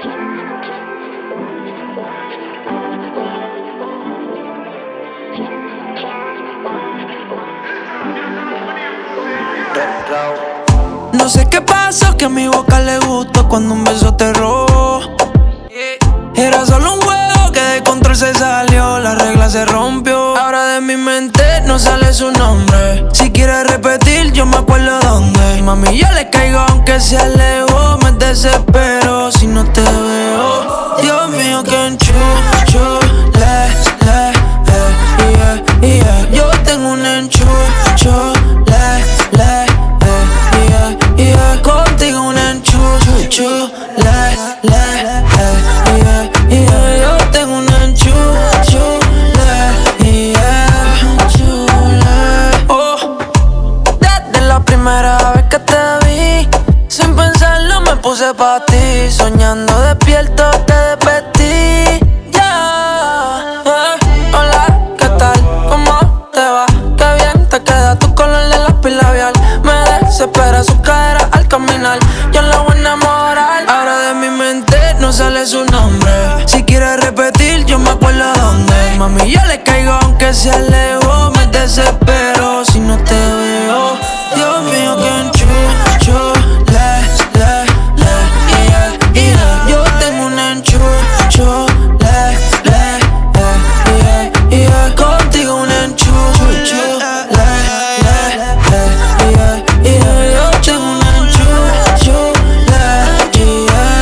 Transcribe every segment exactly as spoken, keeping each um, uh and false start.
No sé qué pasó, que a mi boca le gustó cuando un beso te robó. Era solo un juego que de control se salió, la regla se rompió. Ahora de mi mente no sale su nombre. Si quieres repetir, yo me acuerdo dónde. Mami, yo le caigo aunque se alejó. Me desespero si no te veo. Dios mío, que enchucho, le, le, eh, yeah, yeah. Yo tengo un enchucho, le, le, eh, yeah, yeah. Contigo un enchucho, le, le, eh, yeah, yeah. Yo tengo un enchucho, le, yeah. Oh, desde la primera vez que te vi, sin pensarlo me puse pa' ti. Soñando despierto te despertí, yeah, yeah. Hola, ¿qué tal? ¿Cómo te va? Qué bien te queda tu color de lápiz labial. Me desespera su cadera al caminar. Yo la voy a enamorar. Ahora de mi mente no sale su nombre. Si quieres repetir, yo me acuerdo dónde. Mami, yo le caigo aunque se alejó. Me desespero si no te veo. Dios mío, que enchucho, le, le, le, yeah, yeah. Yo tengo un enchucho, le, le, eh, yeah, yeah. Contigo un enchucho, le, le, le, yeah, yeah. Yo tengo un enchucho, le,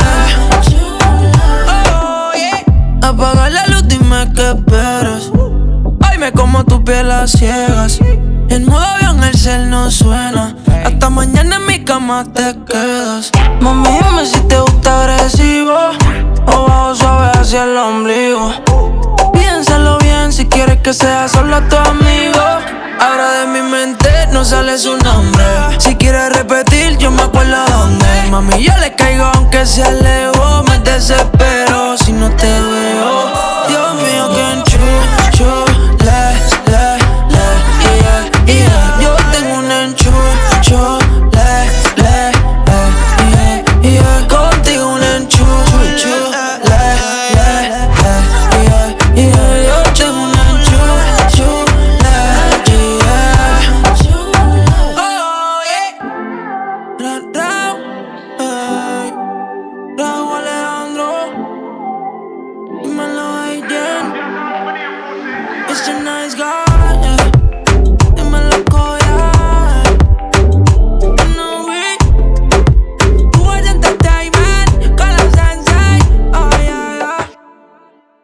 yeah. Oh, yeah. Apaga la luz, dime qué esperas. Ay, me como tu piel a ciegas. En modo avión el cel no suena. Hasta mañana en mi cama te quedas. Mami, dime si te gusta agresivo o bajo suave hacia el ombligo. Piénsalo bien si quieres que sea solo tu amigo. Ahora de mi mente no sale su nombre. Si quieres repetir, yo me acuerdo dónde. Mami, yo le caigo aunque se alejó. Me desespero si no te veo. Dios mío, que enchucho, le, le, le, yeah, yeah. Yo tengo un enchucho, le, le, eh, yeah, yeah. Contigo un enchucho, le, le, eh, yeah, yeah. Yo tengo un enchucho, le, yeah. Oh, yeah. Ra, ra, ey. Raúl Alejandro, dímelo, Aiden. It's a nice guy.